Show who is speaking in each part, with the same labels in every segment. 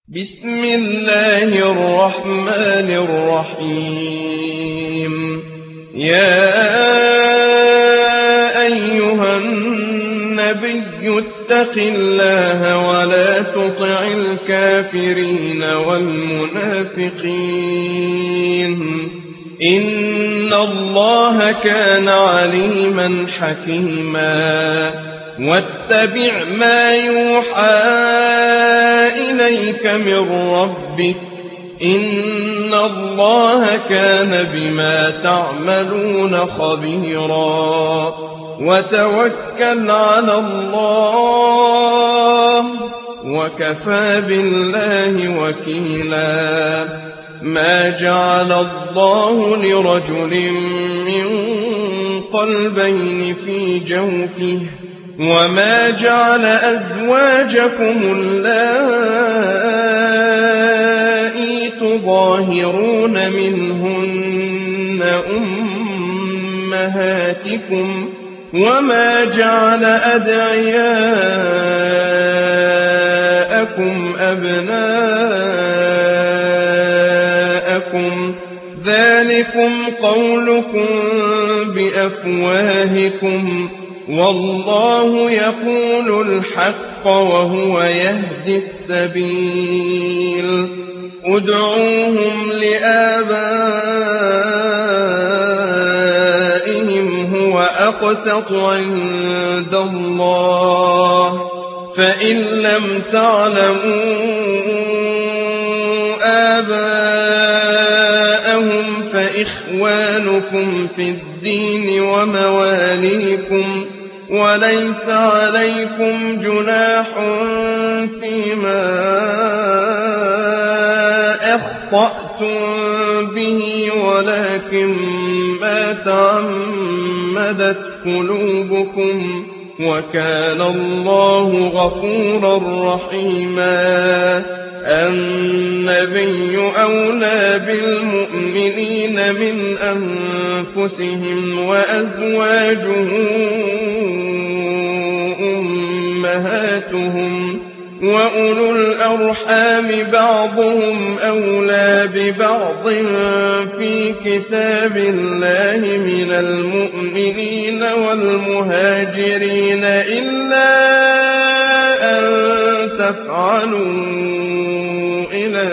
Speaker 1: بسم الله الرحمن الرحيم. يا أيها النبي اتق الله ولا تطع الكافرين والمنافقين إن الله كان عليما حكيما. واتبع ما يوحى إليك من ربك إن الله كان بما تعملون خبيرا. وتوكل على الله وكفى بالله وكيلا. ما جعل الله لرجل من قلبين في جوفه وما جعل أزواجكم اللائي تظاهرون منهن أمهاتكم وما جعل أدعياءكم أبناءكم ذلكم قولكم بأفواهكم والله يقول الحق وهو يهدي السبيل. ادعوهم لآبائهم هو أقسط عند الله فإن لم تعلموا آباءهم فإخوانكم في الدين ومواليكم وليس عليكم جناح فيما أخطأتم به ولكن ما تعمدت قلوبكم وكان الله غفورا رحيما. النبي أولى بالمؤمنين من أنفسهم وأزواجه أمهاتهم وأولو الأرحام بعضهم أولى ببعض في كتاب الله من المؤمنين والمهاجرين إلا أن تفعلوا إلى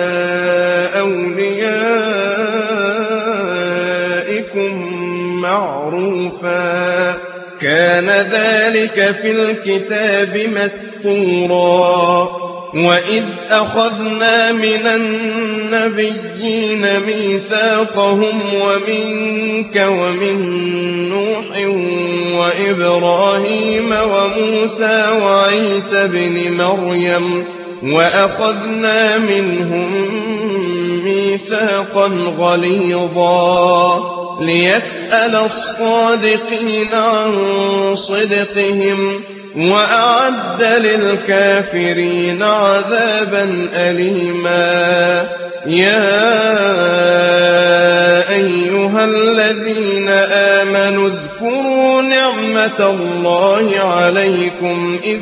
Speaker 1: أوليائكم معروفا كان ذلك في الكتاب مسطورا. وإذ أخذنا من النبيين ميثاقهم ومنك ومن نوح وإبراهيم وموسى وعيسى بن مريم وأخذنا منهم ميثاقا غليظا ليسأل الصادقين عن صدقهم وأعد للكافرين عذابا أليما. يا أيها الذين آمنوا اذكروا نعمة الله عليكم إذ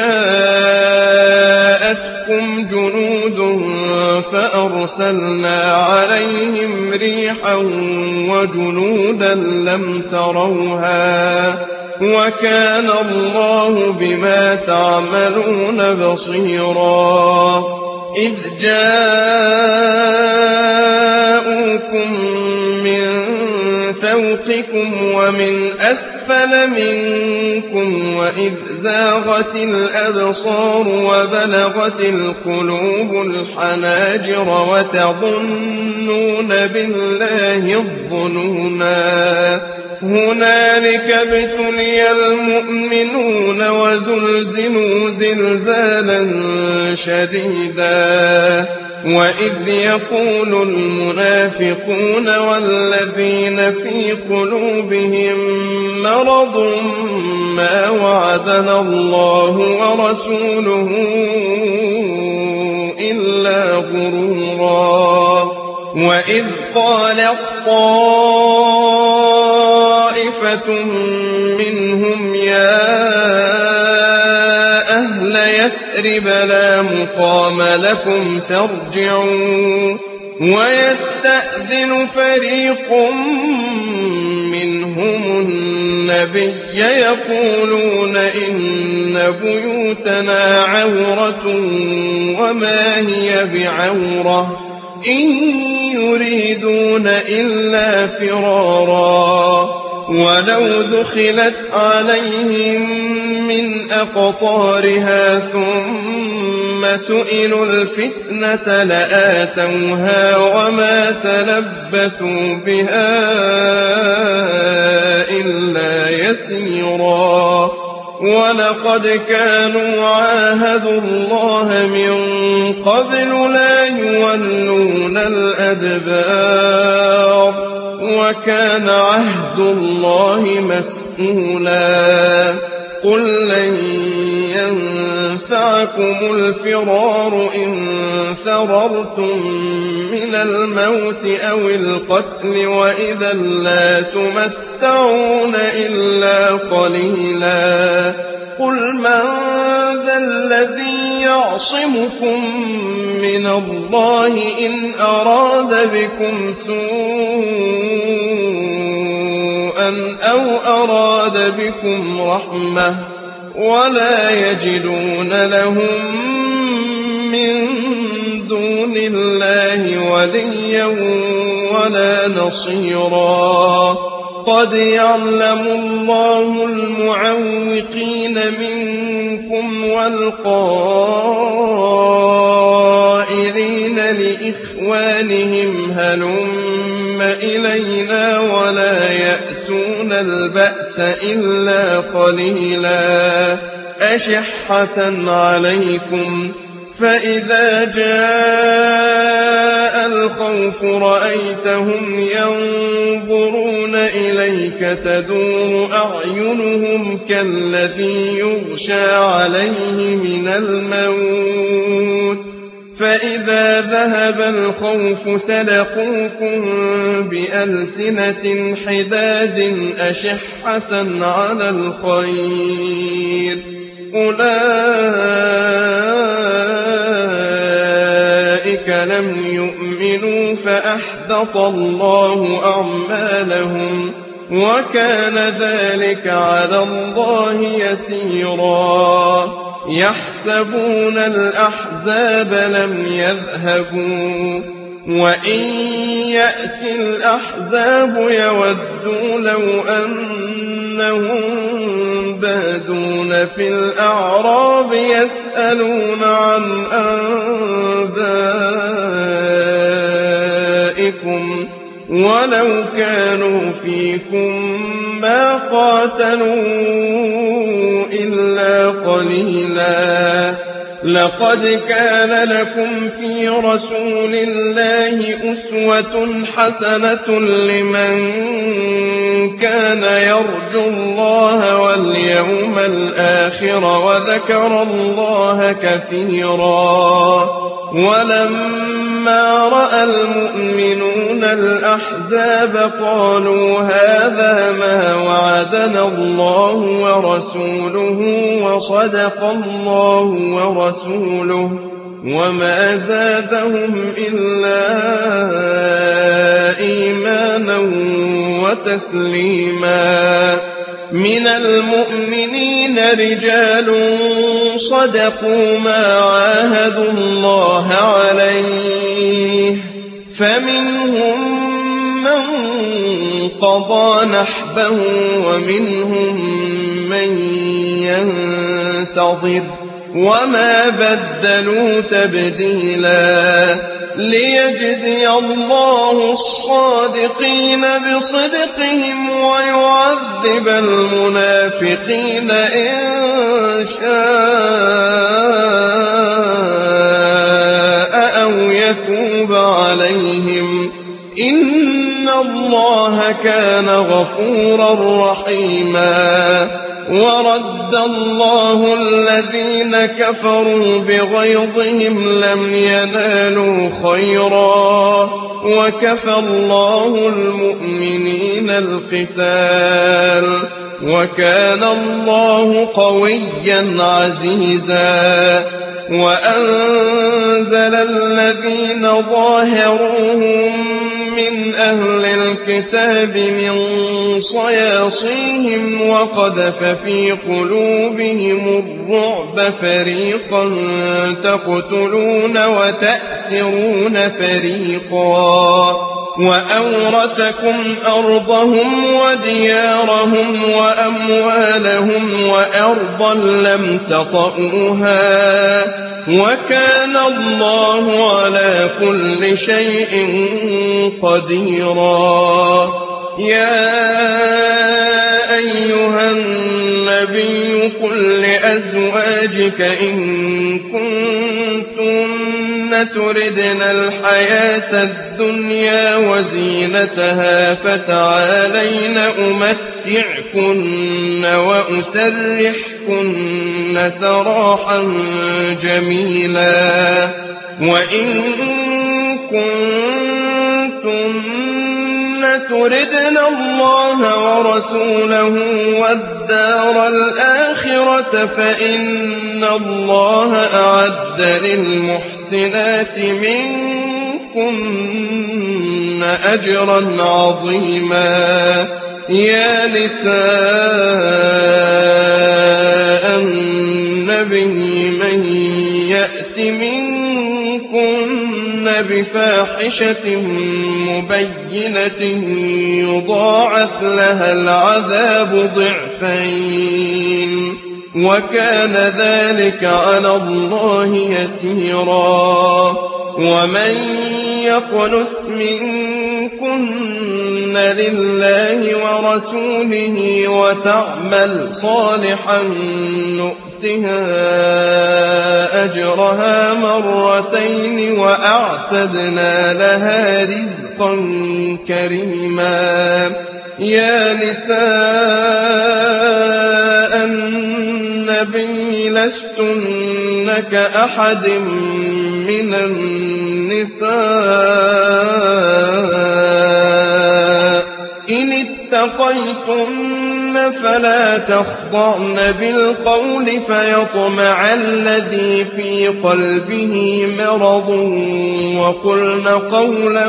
Speaker 1: جاءتكم جنود فأرسلنا عليهم ريحا وجنودا لم تروها وكان الله بما تعملون بصيرا. إذ جاءوكم من فوقكم ومن أسفل منكم وإذ زاغت الأبصار وبلغت القلوب الحناجر وتظنون بالله الظنونا. هنالك ابتلي المؤمنون وزلزلوا زلزالا شديدا. وإذ يقول المنافقون والذين في قلوبهم مرض ما وعدنا الله ورسوله إلا غرورا. وإذ قالت طائفة منهم يا أهل يثرب يثرب لا مقام لكم فارجعوا ويستأذن فريق منهم النبي يقولون إن بيوتنا عورة وما هي بعورة إن يريدون إلا فرارا ولو دخلت عليهم من أقطارها ثم سئلوا الفتنة لآتوها وما تلبثوا بها إلا يسيرا ولقد كانوا عاهدوا الله من قبل لا يولون الأدبار وكان عهد الله مسئولا قل لن ينفعكم الفرار إن فررتم من الموت أو القتل وإذا لا تمتعون إلا قليلا قل من ذا الذي يعصمكم من الله إن أراد بكم سوءا أو أراد بكم رحمة ولا يجدون لهم من دون الله وليا ولا نصيرا قد يعلم الله المعوقين منكم والقائلين لإخوانهم هلم إلينا ولا يأتون البأس إلا قليلا أشحة عليكم فإذا جاء الخوف رأيتهم ينظرون إليك تدور أعينهم كالذي يغشى عليه من الموت فإذا ذهب الخوف سلقوكم بألسنة حداد أشحة على الخير أولئك لم يؤمنوا فأحبط الله أعمالهم وكان ذلك على الله يسيرا يحسبون الأحزاب لم يذهبوا وإن يأتي الأحزاب يودوا لو أنهم بادون في الأعراب يسألون عن أنبائكم ولو كانوا فيكم ما قاتلوا إلا قليلا لقد كان لكم في رسول الله أسوة حسنة لمن كان يرجو الله واليوم الآخر وذكر الله كثيرا ولما رأى المؤمنون الأحزاب قالوا هذا ما وعدنا الله ورسوله وصدق الله ورسوله وما زادهم إلا إيمانا وتسليما من المؤمنين رجال صدقوا ما عاهدوا الله عليه فمنهم من قضى نحبه ومنهم من ينتظر وما بدلوا تبديلا ليجزي الله الصادقين بصدقهم ويعذب المنافقين إن شاء أو يتوب عليهم إن الله كان غفورا رحيما ورد الله الذين كفروا بغيظهم لم ينالوا خيرا وكفى الله المؤمنين القتال وكان الله قويا عزيزا وأنزل الذين ظاهروهم من أهل الكتاب من صياصيهم وقذف في قلوبهم الرعب فريقا تقتلون وتأسرون فريقا وأورثكم أرضهم وديارهم وأموالهم وأرضا لم تطئوها وكان الله على كل شيء قديرا. يا أيها النبي قل لأزواجك إن كنتن تردن الحياة الدنيا وزينتها فتعالين أمتعكن وأسرحكن سراحا جميلا. وإن كنتن تردن الله ورسوله والدار الآخرة فإن الله أعد للمحسنات منكن أجرا عظيما. يا نساء النبي من يأت منكن بفاحشة مبينة يضاعف لها العذاب ضعفين وكان ذلك على الله يسيرا. ومن يقنت منكن لله ورسوله وتعمل صالحا نؤتها أجرها مرتين وأعتدنا لها رزقا كريما. يا نساء النبي لستن كأحد من النساء إن اتقيتن فلا تخضعن بالقول فيطمع الذي في قلبه مرض وقلن قولا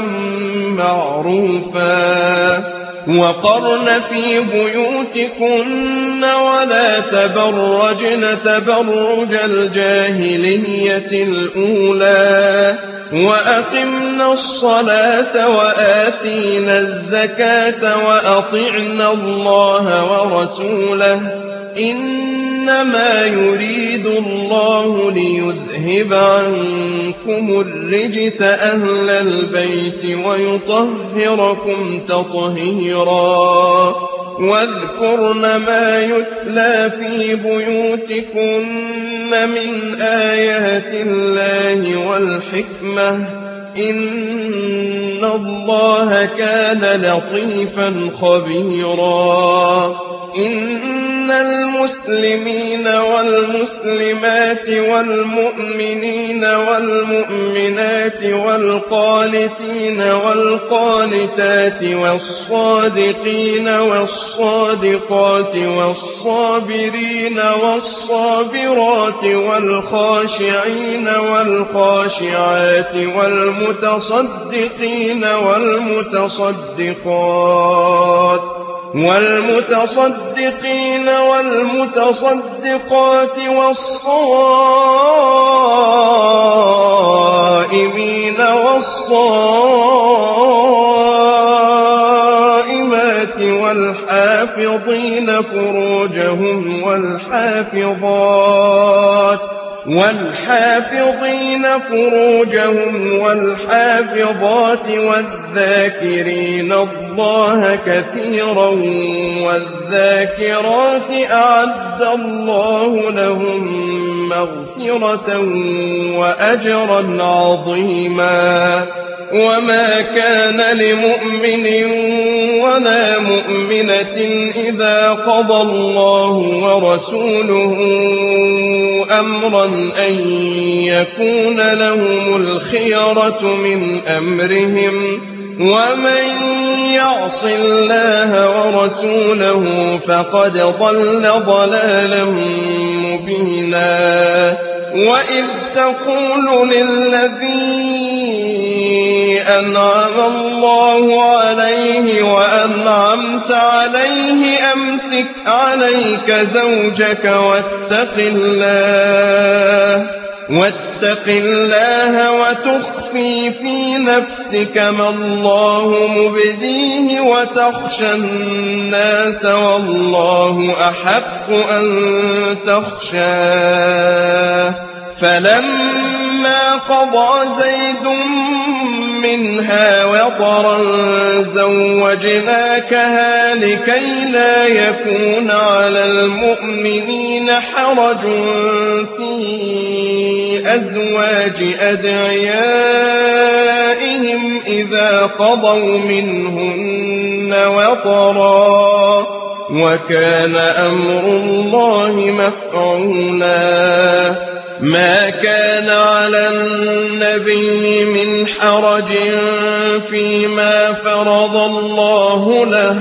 Speaker 1: معروفا. وقرن في بيوتكن ولا تبرجن تبرج الجاهلية الأولى وأقمنا الصلاة وآتينا الزكاة وأطعنا الله ورسوله إنما يريد الله ليذهب عنكم الرجس أهل البيت ويطهركم تطهيرا. واذكرن ما يتلى في بيوتكن من آيات الله والحكمة إن الله كان لطيفا خبيرا. إن المسلمين والمسلمات والمؤمنين والمؤمنات والقانتين والقانتات والصادقين والصادقات والصابرين والصابرات والخاشعين والخاشعات والمتصدقين والمتصدقين والمتصدقات والصائمين والصائمات والحافظين فروجهم والحافظات والذاكرين الله كثيرا والذاكرات أعد الله لهم مغفرة وأجرا عظيما. وما كان لمؤمن ولا مؤمنة إذا قضى الله ورسوله أمرا أن يكون لهم الخيرة من أمرهم ومن يعص الله ورسوله فقد ضل ضلالا مبينا. وإذ تقول للذي أنعم الله عليه وأنعمت عليه أمسك عليك زوجك واتق الله وتخفي في نفسك ما الله مبديه وتخشى الناس والله أحق أن تخشاه فلما قضى زيد منها وطرا زوجناكها لكي لا يكون على المؤمنين حرج في أزواج أدعيائهم إذا قضوا منهن وطرا وكان أمر الله مفعولا ما كان على النبي من حرج فيما فرض الله له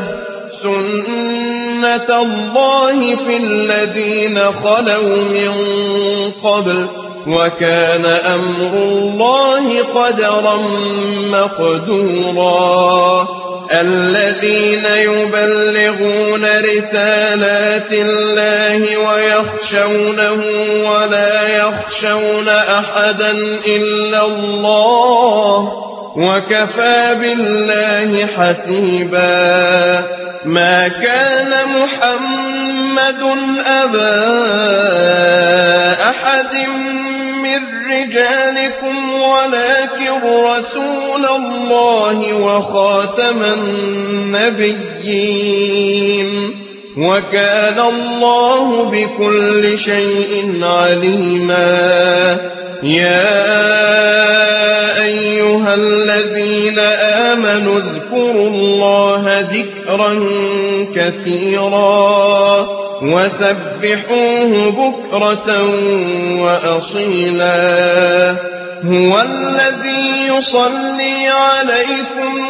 Speaker 1: سنة الله في الذين خلوا من قبل وكان أمر الله قدرا مقدورا الذين يبلغون رسالات الله ويخشونه ولا يخشون أحدا إلا الله وكفى بالله حسيبا ما كان محمد أبا أحد من رجالكم ولكن رسول الله وخاتم النبيين وكان الله بكل شيء عليما يا أيها الذين آمنوا اذكروا الله ذكرا كثيرا وسبحوه بكرة وأصيلا هو الذي يصلي عليكم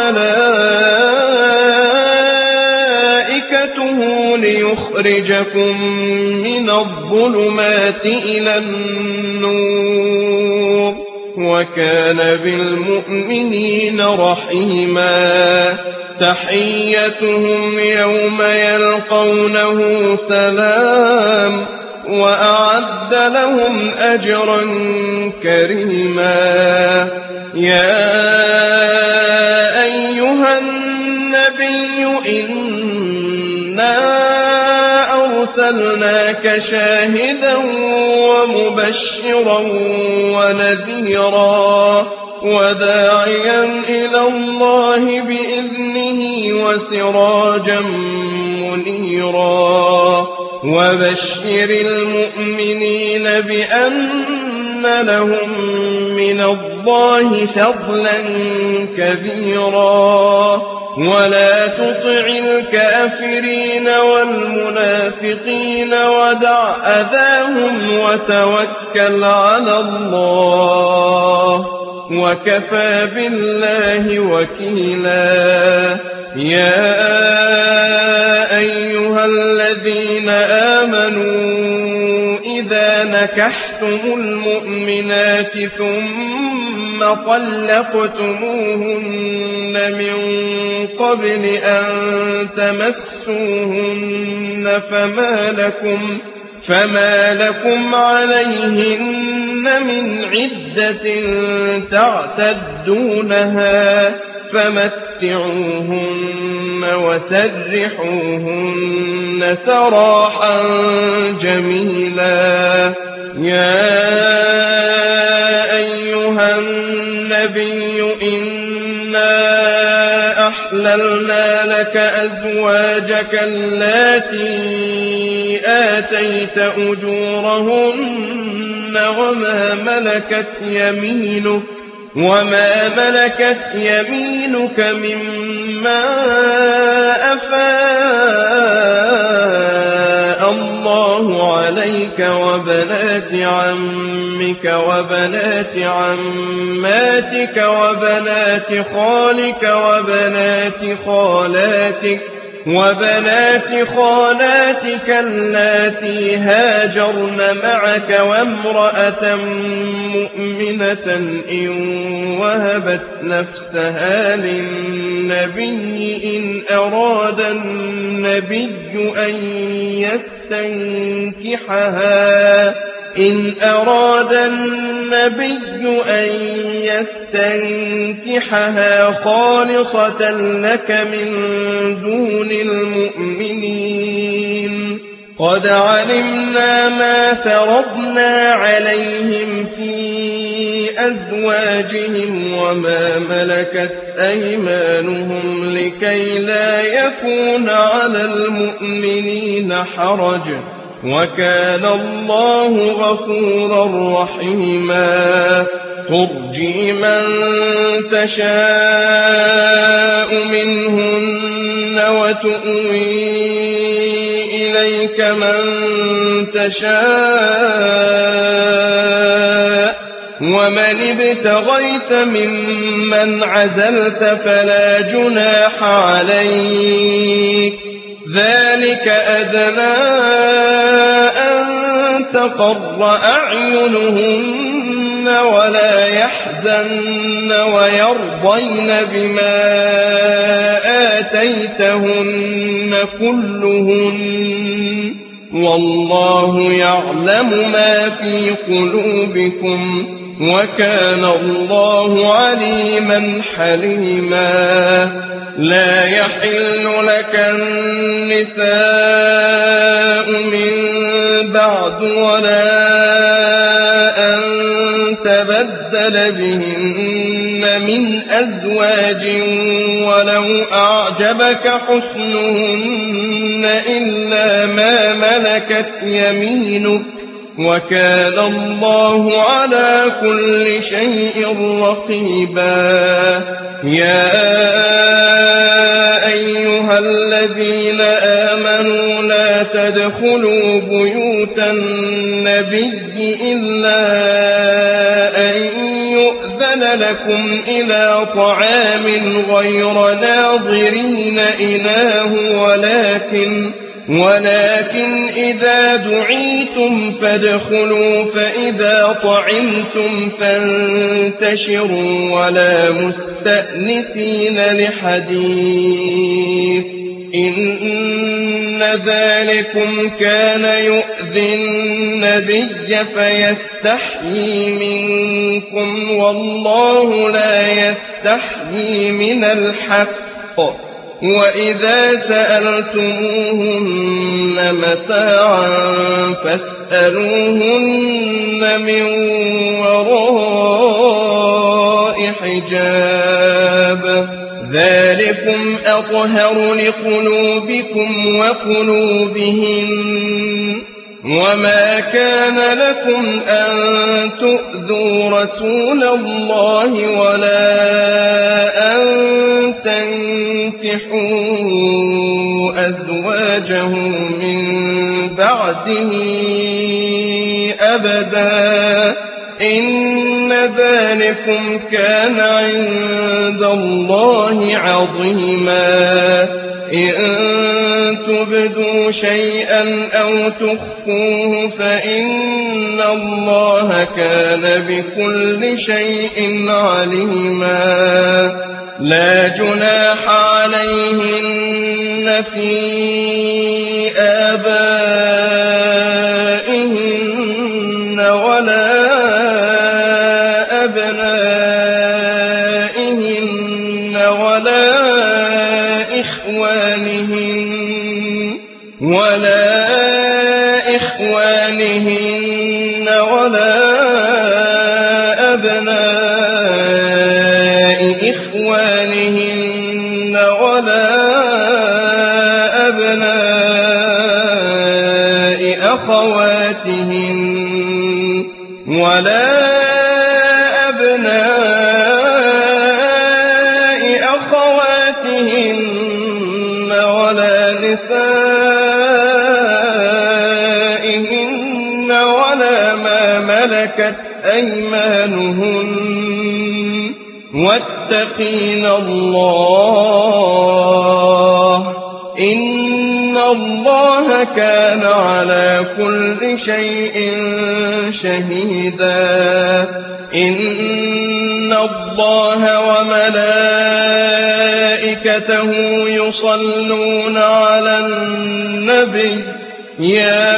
Speaker 1: وملائكته ليخرجكم من الظلمات إلى النور وكان بالمؤمنين رحيما تحيتهم يوم يلقونه سلام وأعد لهم أجرا كريما يا أيها النبي إنا أرسلناك شاهدا ومبشرا ونذيرا وداعيا إلى الله بإذنه وسراجا منيرا وبشر المؤمنين بأن لهم من الله فضلا كبيرا ولا تطع الكافرين والمنافقين ودع أذاهم وتوكل على الله وكفى بالله وكيلا يا أيها الذين آمنوا إذا نكحتم المؤمنات ثم طلقتموهن من قبل أن تمسوهن فما لكم عليهن من عدة تعتدونها فمتعوهن وسرحوهن سراحا جميلا يا أيها النبي إنا أحللنا لك أزواجك اللاتي آتيت أجورهن وما ملكت يمينك مما أفاء الله عليك وبنات عمك وبنات عماتك وبنات خالك وبنات خالاتك وبنات خالاتك اللاتي هاجرن معك وامرأة مؤمنة إن وهبت نفسها للنبي إن أراد النبي أن يستنكحها خالصة لك من دون المؤمنين قد علمنا ما فرضنا عليهم في أزواجهم وما ملكت أيمانهم لكي لا يكون على المؤمنين حرج وكان الله غفورا رحيما ترجي من تشاء منهن وتؤوي إليك من تشاء ومن ابتغيت ممن عزلت فلا جناح عليك ذلك أدنى أن تقر أعينهن ولا يحزن ويرضين بما آتيتهن كلهن والله يعلم ما في قلوبكم وكان الله عليما حليما لا يحل لك النساء من بعد ولا أن تبدل بهن من أزواج ولو أعجبك حسنهن إلا ما ملكت يمينك وكان الله على كل شيء رقيبا يا أيها الذين آمنوا لا تدخلوا بيوت النبي إلا أن يؤذن لكم إلى طعام غير ناظرين إناه ولكن إذا دعيتم فادخلوا فإذا طعمتم فانتشروا ولا مستأنسين لحديث إن ذلكم كان يؤذي النبي فيستحيي منكم والله لا يستحيي من الحق وإذا سألتموهن متاعا فاسألوهن من وراء حجاب ذلكم أطهر لقلوبكم وقلوبهم وما كان لكم أن تؤذوا رسول الله ولا أن تنكحوا أزواجه من بعده أبدا إن ذلكم كان عند الله عظيما إن تبدوا شيئا أو تخفوه فإن الله كان بكل شيء عليما لا جناح عليهن في آبائهن ولا أبنائهن ولا إخوانهن ولا أبناء إخوانهن ولا أبناء أخواتهن ولا أبناء أخواتهن ولا نسائهن ولا ما ملكت أيمانهن واتقين الله إن الله كان على كل شيء شهيدا إن الله وملائكته يصلون على النبي يا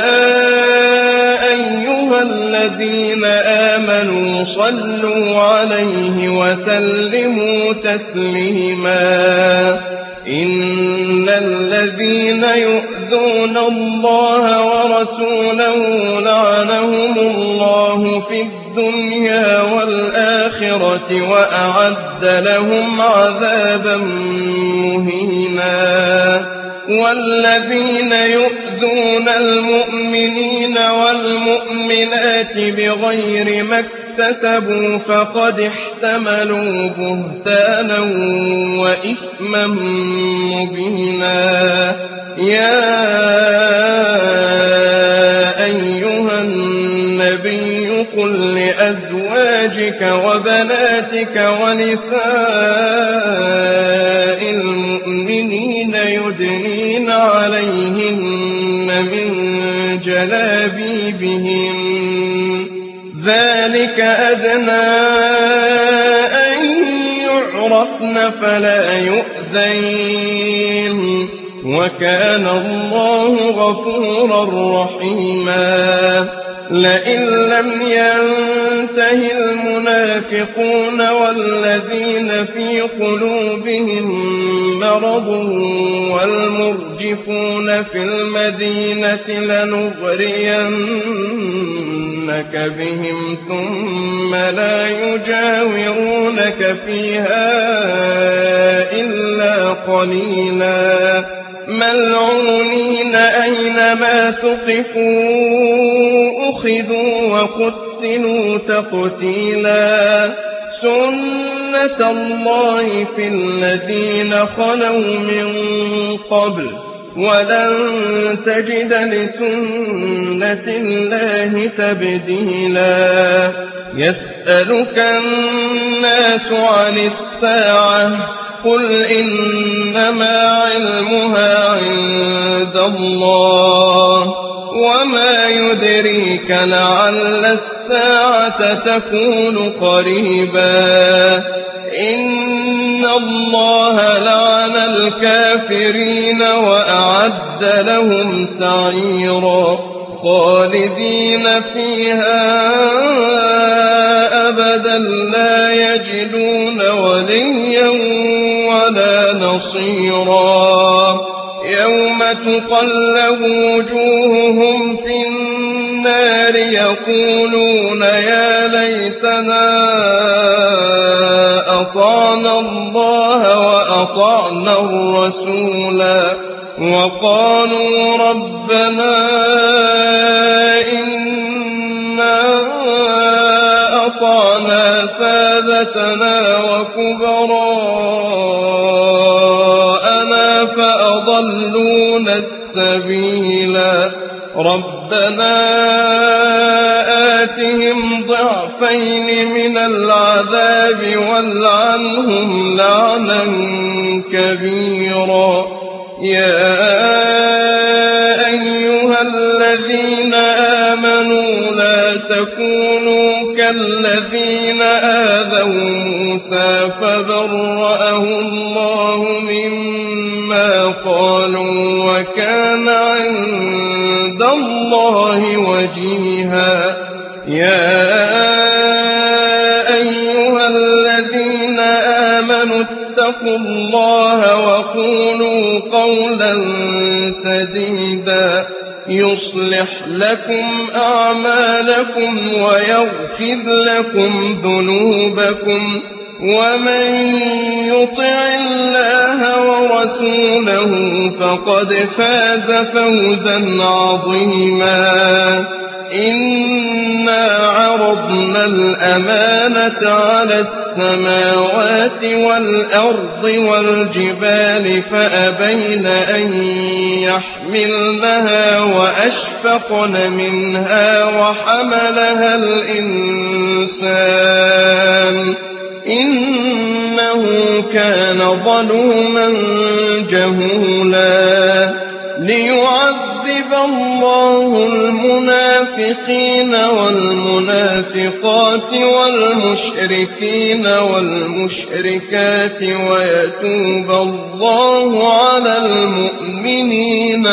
Speaker 1: أيها الذين آمنوا صلوا عليه وسلموا تسليما إن الذين يؤذون الله ورسوله لعنهم الله في الدنيا والآخرة وأعد لهم عذابا مهينا والذين يؤذون المؤمنين والمؤمنات بغير ما اكتسبوا فقد احتملوا بهتانا وإثما مبينا يا أيها النبي قل لأزواجك وبناتك ونساء المؤمنين يدنين عليهن من جلابيبهن ذلك أدنى أن يعرفن فلا يؤذين وكان الله غفورا رحيما لئن لم ينته المنافقون والذين في قلوبهم مرض والمرجفون في المدينة لنغرينك بهم ثم لا يجاورونك فيها إلا قليلا ملعونين أينما ثقفوا أخذوا وقتلوا تقتيلا سنة الله في الذين خلوا من قبل ولن تجد لسنة الله تبديلا يسألك الناس عن الساعة قل إنما علمها عند الله وما يدريك لعل الساعة تكون قريبا إن الله لعن الكافرين وأعد لهم سعيرا خالدين فيها أبدا لا يجدون وليا ولا نصيرا يوم تقلب وجوههم في النار يقولون يا ليتنا أطعنا الله وأطعنا الرسولا وقالوا ربنا إنا أطعنا سادتنا وكبراءنا فأضلونا السبيلا ربنا آتهم ضعفين من العذاب والعنهم لعنا كبيرا يا أيها الذين آمنوا لا تكونوا كالذين آذوا موسى فبرأه الله مما قالوا وكان عند الله وجيها يا أيها الذين آمنوا اتقوا الله وقولوا قولا سديدا يصلح لكم أعمالكم ويغفر لكم ذنوبكم ومن يطع الله ورسوله فقد فاز فوزا عظيما إنا عرضنا الأمانة على السماوات والأرض والجبال فأبين أن يحملنها وأشفقن منها وحملها الإنسان إنه كان ظلوما جهولا ليعذب الله المنافقين والمنافقات والمشركين والمشركات ويتوب الله على المؤمنين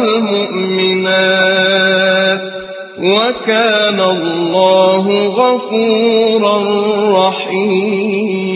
Speaker 1: والمؤمنات وكان الله غفورا رحيما.